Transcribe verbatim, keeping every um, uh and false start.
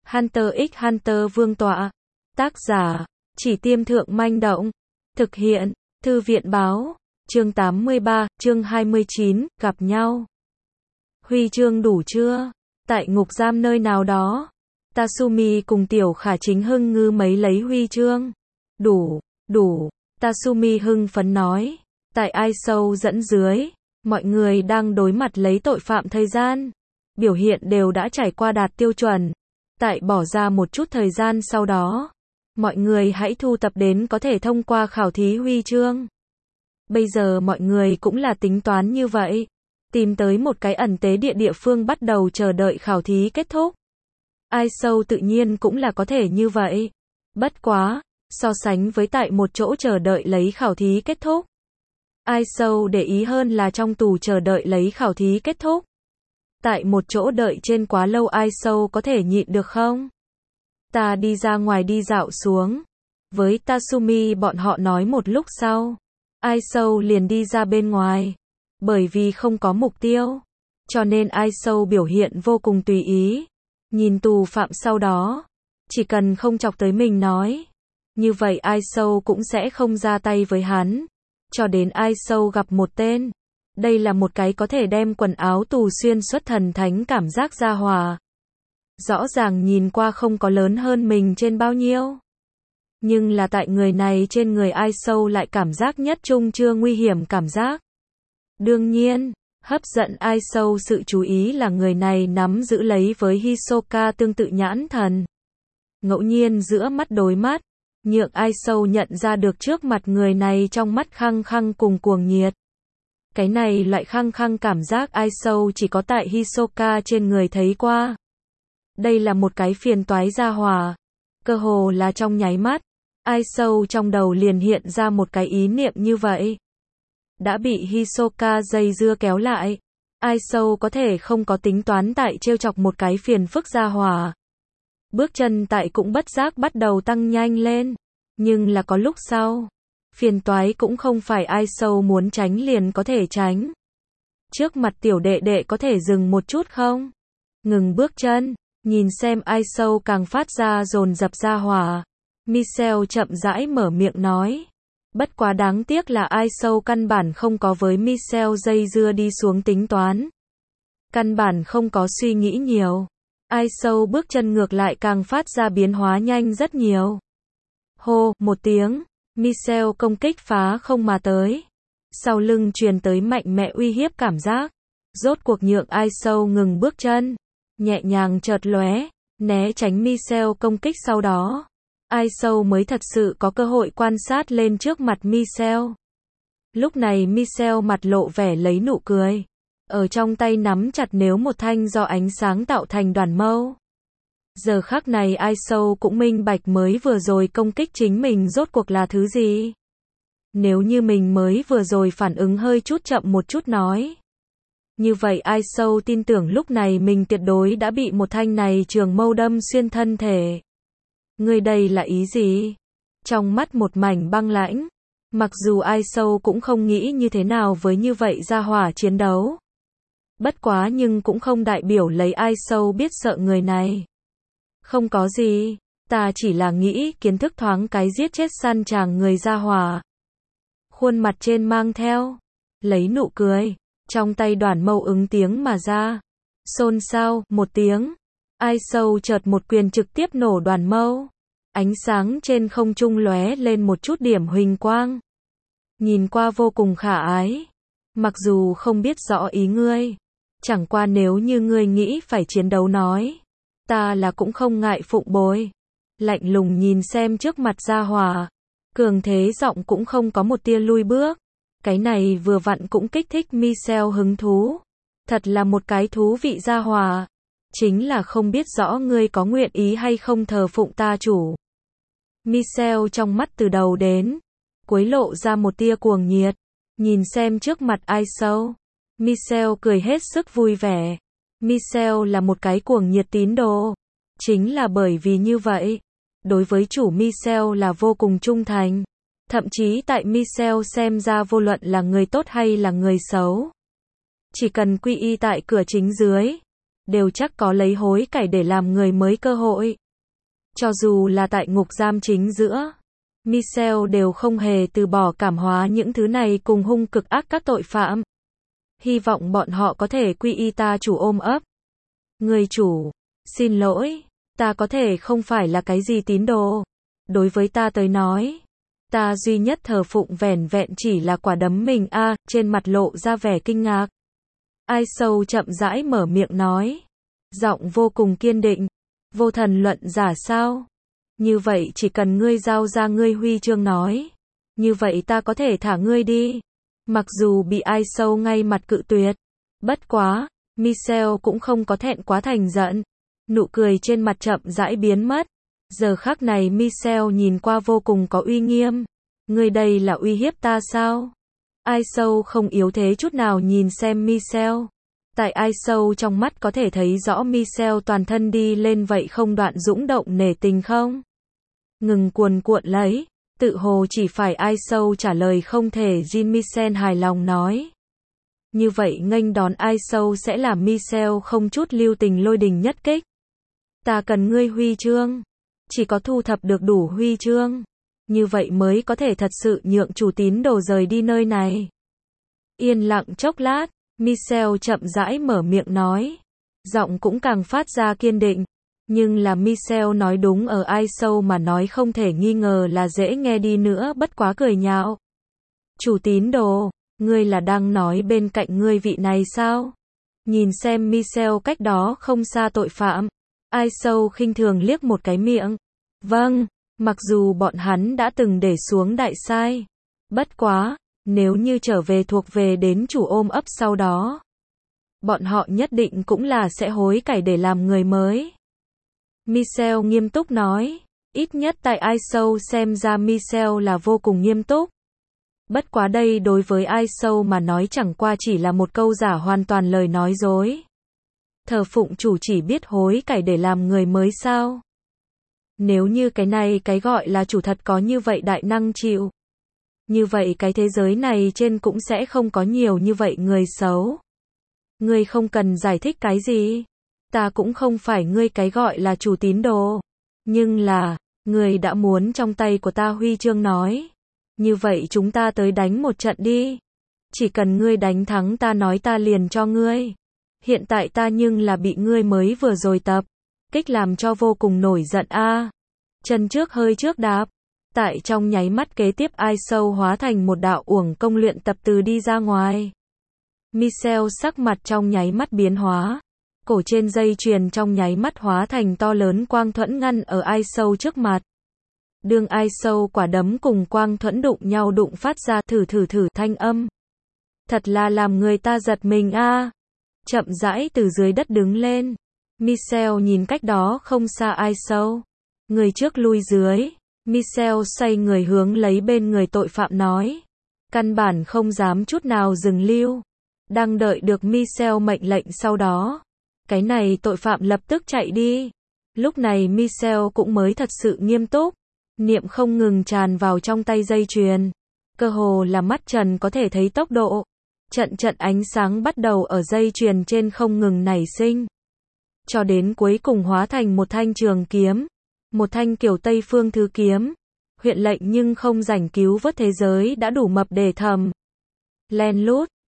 Hunter x Hunter Vương tọa. Tác giả, Chỉ Tiêm Thượng Manh Động. Thực hiện, Thư viện Báo. Chương tám mươi ba, chương hai mươi chín, gặp nhau. Huy chương đủ chưa? Tại ngục giam nơi nào đó. Tatsumi cùng Tiểu Khả chính hưng ngư mấy lấy huy chương. Đủ, đủ. Tatsumi hưng phấn nói. Tại ai sâu dẫn dưới, mọi người đang đối mặt lấy tội phạm thời gian. Biểu hiện đều đã trải qua đạt tiêu chuẩn. Tại bỏ ra một chút thời gian sau đó, mọi người hãy thu tập đến có thể thông qua khảo thí huy chương. Bây giờ mọi người cũng là tính toán như vậy. Tìm tới một cái ẩn tế địa địa phương bắt đầu chờ đợi khảo thí kết thúc. Ai sâu tự nhiên cũng là có thể như vậy. Bất quá, so sánh với tại một chỗ chờ đợi lấy khảo thí kết thúc. Ai sâu để ý hơn là trong tù chờ đợi lấy khảo thí kết thúc. Tại một chỗ đợi trên quá lâu ai sâu có thể nhịn được không? Ta đi ra ngoài đi dạo xuống. Với Tatsumi bọn họ nói một lúc sau. Ai sâu liền đi ra bên ngoài. Bởi vì không có mục tiêu. Cho nên ai sâu biểu hiện vô cùng tùy ý. Nhìn tù phạm sau đó. Chỉ cần không chọc tới mình nói. Như vậy ai sâu cũng sẽ không ra tay với hắn. Cho đến ai sâu gặp một tên. Đây là một cái có thể đem quần áo tù xuyên xuất thần thánh cảm giác ra hòa. Rõ ràng nhìn qua không có lớn hơn mình trên bao nhiêu. Nhưng là tại người này trên người ai sâu lại cảm giác nhất trung chưa nguy hiểm cảm giác. Đương nhiên, hấp dẫn ai sâu sự chú ý là người này nắm giữ lấy với Hisoka tương tự nhãn thần. Ngẫu nhiên giữa mắt đối mắt, nhượng ai sâu nhận ra được trước mặt người này trong mắt khăng khăng cùng cuồng nhiệt. Cái này loại khăng khăng cảm giác ai sâu chỉ có tại Hisoka trên người thấy qua. Đây là một cái phiền toái gia hỏa. Cơ hồ là trong nháy mắt, ai sâu trong đầu liền hiện ra một cái ý niệm như vậy. Đã bị Hisoka dây dưa kéo lại. Ai sâu có thể không có tính toán tại trêu chọc một cái phiền phức gia hỏa. Bước chân tại cũng bất giác bắt đầu tăng nhanh lên. Nhưng là có lúc sau. Phiền toái cũng không phải ai sâu muốn tránh liền có thể tránh. Trước mặt tiểu đệ đệ có thể dừng một chút không? Ngừng bước chân, nhìn xem ai sâu càng phát ra dồn dập ra hỏa. Michelle chậm rãi mở miệng nói. Bất quá đáng tiếc là ai sâu căn bản không có với Michelle dây dưa đi xuống tính toán. Căn bản không có suy nghĩ nhiều. Ai sâu bước chân ngược lại càng phát ra biến hóa nhanh rất nhiều. Hô, một tiếng. Michelle công kích phá không mà tới. Sau lưng truyền tới mạnh mẽ uy hiếp cảm giác. Rốt cuộc nhượng ai sâu ngừng bước chân. Nhẹ nhàng chợt lóe, né tránh Michelle công kích sau đó. Ai sâu mới thật sự có cơ hội quan sát lên trước mặt Michelle. Lúc này Michelle mặt lộ vẻ lấy nụ cười. Ở trong tay nắm chặt nếu một thanh do ánh sáng tạo thành đoàn mâu. Giờ khắc này ai sâu cũng minh bạch mới vừa rồi công kích chính mình rốt cuộc là thứ gì. Nếu như mình mới vừa rồi phản ứng hơi chút chậm một chút nói. Như vậy ai sâu tin tưởng lúc này mình tuyệt đối đã bị một thanh này trường mâu đâm xuyên thân thể. Người đây là ý gì? Trong mắt một mảnh băng lãnh. Mặc dù ai sâu cũng không nghĩ như thế nào với như vậy ra hỏa chiến đấu. Bất quá nhưng cũng không đại biểu lấy ai sâu biết sợ người này. Không có gì, ta chỉ là nghĩ kiến thức thoáng cái giết chết săn chàng người ra hỏa. Khuôn mặt trên mang theo, lấy nụ cười, trong tay đoàn mâu ứng tiếng mà ra. Xôn xao, một tiếng, ai sâu chợt một quyền trực tiếp nổ đoàn mâu. Ánh sáng trên không trung lóe lên một chút điểm huỳnh quang. Nhìn qua vô cùng khả ái. Mặc dù không biết rõ ý ngươi, chẳng qua nếu như ngươi nghĩ phải chiến đấu nói. Ta là cũng không ngại phụng bồi. Lạnh lùng nhìn xem trước mặt gia hỏa. Cường thế giọng cũng không có một tia lui bước. Cái này vừa vặn cũng kích thích Michelle hứng thú. Thật là một cái thú vị gia hỏa. Chính là không biết rõ ngươi có nguyện ý hay không thờ phụng ta chủ. Michelle trong mắt từ đầu đến cuối lộ ra một tia cuồng nhiệt. Nhìn xem trước mặt ai sâu. Michelle cười hết sức vui vẻ. Michelle là một cái cuồng nhiệt tín đồ. Chính là bởi vì như vậy. Đối với chủ Michelle là vô cùng trung thành. Thậm chí tại Michelle xem ra vô luận là người tốt hay là người xấu. Chỉ cần quy y tại cửa chính dưới. đều chắc có lấy hối cải để làm người mới cơ hội. Cho dù là tại ngục giam chính giữa, Michelle đều không hề từ bỏ cảm hóa những thứ này cùng hung cực ác các tội phạm. Hy vọng bọn họ có thể quy y ta chủ ôm ấp. Người chủ, xin lỗi, ta có thể không phải là cái gì tín đồ. Đối với ta tới nói, ta duy nhất thờ phụng vẻn vẹn chỉ là quả đấm mình a, à, trên mặt lộ ra vẻ kinh ngạc. Ai Sâu chậm rãi mở miệng nói, giọng vô cùng kiên định, vô thần luận giả sao? Như vậy chỉ cần ngươi giao ra ngươi huy chương nói, như vậy ta có thể thả ngươi đi. Mặc dù bị Ai Sâu ngay mặt cự tuyệt, bất quá, Michelle cũng không có thẹn quá thành giận, nụ cười trên mặt chậm rãi biến mất. Giờ khắc này Michelle nhìn qua vô cùng có uy nghiêm. Ngươi đây là uy hiếp ta sao? Ai Sâu không yếu thế chút nào nhìn xem Michelle. Tại Ai Sâu trong mắt có thể thấy rõ Michelle toàn thân đi lên vậy không đoạn dũng động nể tình không? Ngừng cuồn cuộn lấy, tự hồ chỉ phải Ai Sâu trả lời không thể. Jean Michel hài lòng nói. Như vậy nghênh đón Ai Sâu sẽ làm Michelle không chút lưu tình lôi đình nhất kích. Ta cần ngươi huy chương. Chỉ có thu thập được đủ huy chương, như vậy mới có thể thật sự nhượng chủ tín đồ rời đi nơi này. Yên lặng chốc lát, Michelle chậm rãi mở miệng nói. Giọng cũng càng phát ra kiên định. Nhưng là Michelle nói đúng ở Ai Sâu mà nói không thể nghi ngờ là dễ nghe đi nữa bất quá cười nhạo. Chủ tín đồ, ngươi là đang nói bên cạnh ngươi vị này sao? Nhìn xem Michelle cách đó không xa tội phạm. Ai Sâu khinh thường liếc một cái miệng. Vâng, mặc dù bọn hắn đã từng để xuống đại sai. Bất quá, nếu như trở về thuộc về đến chủ ôm ấp sau đó, bọn họ nhất định cũng là sẽ hối cải để làm người mới. Michelle nghiêm túc nói. Ít nhất tại Ai Sâu xem ra Michelle là vô cùng nghiêm túc. Bất quá đây đối với Ai Sâu mà nói chẳng qua chỉ là một câu giả hoàn toàn lời nói dối. Thờ phụng chủ chỉ biết hối cải để làm người mới sao? Nếu như cái này cái gọi là chủ thật có như vậy đại năng chịu, như vậy cái thế giới này trên cũng sẽ không có nhiều như vậy người xấu. Ngươi không cần giải thích cái gì. Ta cũng không phải ngươi cái gọi là chủ tín đồ. Nhưng là, ngươi đã muốn trong tay của ta huy chương nói. Như vậy chúng ta tới đánh một trận đi. Chỉ cần ngươi đánh thắng ta nói ta liền cho ngươi. Hiện tại ta nhưng là bị ngươi mới vừa rồi tập kích làm cho vô cùng nổi giận a. À, chân trước hơi trước đạp. Tại trong nháy mắt kế tiếp Ai Sâu hóa thành một đạo uổng công luyện tập từ đi ra ngoài. Michelle sắc mặt trong nháy mắt biến hóa. Cổ trên dây chuyền trong nháy mắt hóa thành to lớn quang thuẫn ngăn ở Ai Sâu trước mặt. Đường Ai Sâu quả đấm cùng quang thuẫn đụng nhau đụng phát ra thử thử thử thanh âm. Thật là làm người ta giật mình a. À. Chậm rãi từ dưới đất đứng lên. Michelle nhìn cách đó không xa Ai Sâu. Người trước lui dưới. Michelle xoay người hướng lấy bên người tội phạm nói. Căn bản không dám chút nào dừng lưu. Đang đợi được Michelle mệnh lệnh sau đó. Cái này tội phạm lập tức chạy đi. Lúc này Michelle cũng mới thật sự nghiêm túc. Niệm không ngừng tràn vào trong tay dây chuyền. Cơ hồ là mắt trần có thể thấy tốc độ. Trận trận ánh sáng bắt đầu ở dây chuyền trên không ngừng nảy sinh. Cho đến cuối cùng hóa thành một thanh trường kiếm. Một thanh kiểu Tây Phương thứ kiếm. Huyện lệnh nhưng không rảnh cứu vớt thế giới đã đủ mập để thầm. Len lút.